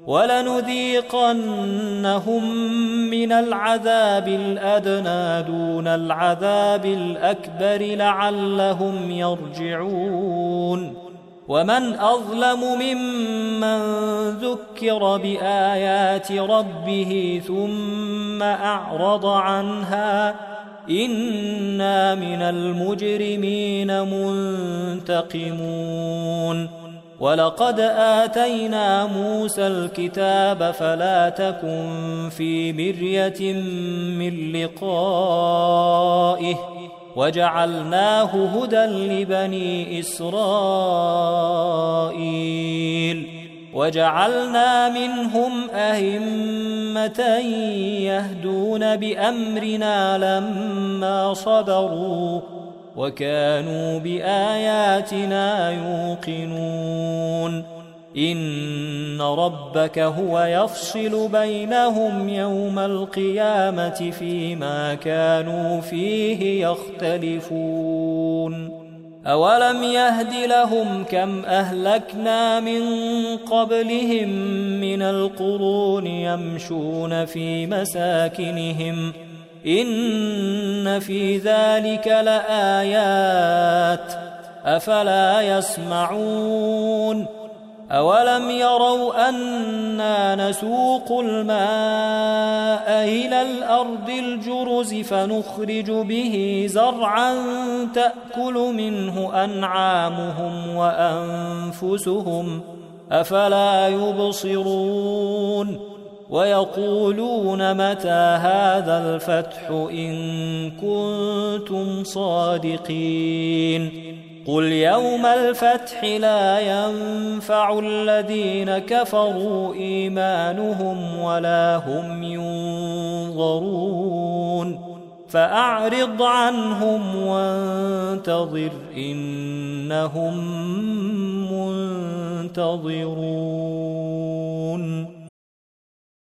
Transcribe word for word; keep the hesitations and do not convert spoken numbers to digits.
ولنذيقنهم من العذاب الأدنى دون العذاب الأكبر لعلهم يرجعون ومن أظلم ممن ذكر بآيات ربه ثم أعرض عنها إنا من المجرمين منتقمون ولقد آتينا موسى الكتاب فلا تكن في مرية من لقائه وجعلناه هدى لبني إسرائيل وجعلنا منهم أئمة يهدون بأمرنا لما صبروا وكانوا بآياتنا يوقنون إن ربك هو يفصل بينهم يوم القيامة فيما كانوا فيه يختلفون أولم يهد لهم كم أهلكنا من قبلهم من القرون يمشون في مساكنهم إن في ذلك لآيات أفلا يسمعون أولم يروا أنا نسوق الماء إلى الأرض الجرز فنخرج به زرعا تأكل منه أنعامهم وأنفسهم أفلا يبصرون ويقولون متى هذا الفتح إن كنتم صادقين قل يوم الفتح لا ينفع الذين كفروا إيمانهم ولا هم ينظرون فأعرض عنهم وانتظر إنهم منتظرون.